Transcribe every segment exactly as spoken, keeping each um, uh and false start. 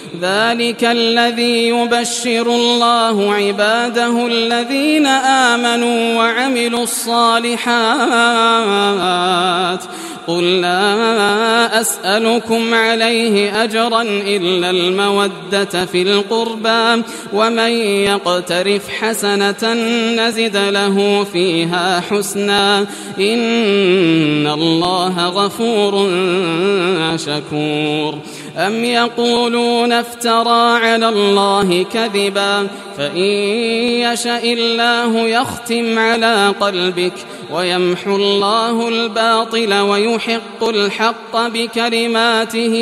ذلك الذي يبشر الله عباده الذين آمنوا وعملوا الصالحات قل لا أسألكم عليه أجرا إلا المودة في القربى ومن يقترف حسنة نزد له فيها حسنا إن الله غفور شكور أم يقولون افترى على الله كذبا فإن يشاء الله يختم على قلبك ويمحو الله الباطل ويحق الحق بكلماته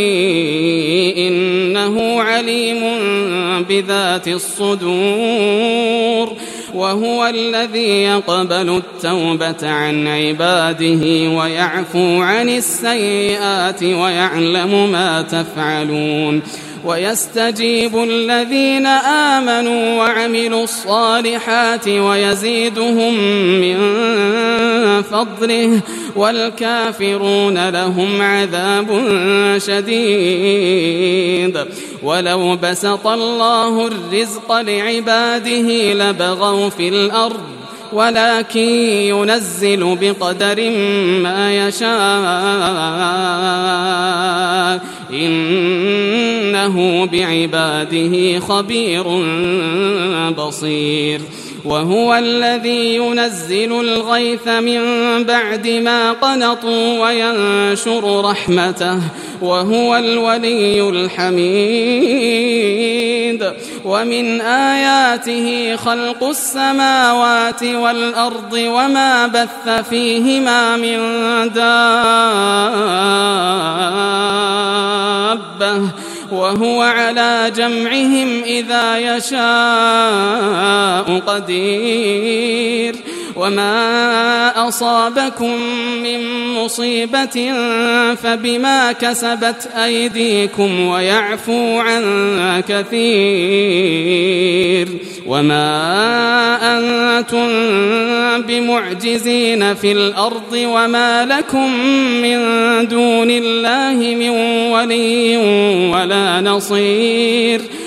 إنه عليم بذات الصدور وهو الذي يقبل التوبة عن عباده ويعفو عن السيئات ويعلم ما تفعلون ويستجيب الذين آمنوا وعملوا الصالحات ويزيدهم من فضله والكافرون لهم عذاب شديد ولو بسط الله الرزق لعباده لبغوا في الأرض ولكن ينزل بقدر ما يشاء إنه بعباده خبير بصير وهو الذي ينزل الغيث من بعد ما قنطوا وينشر رحمته وهو الولي الحميد ومن آياته خلق السماوات والأرض وما بث فيهما من دابة وهو على جمعهم إذا يشاء قدير وما أصابكم من مصيبة فبما كسبت أيديكم ويعفو عن كثير وما أنتم بمعجزين في الأرض وما لكم من دون الله من ولي ولا نصير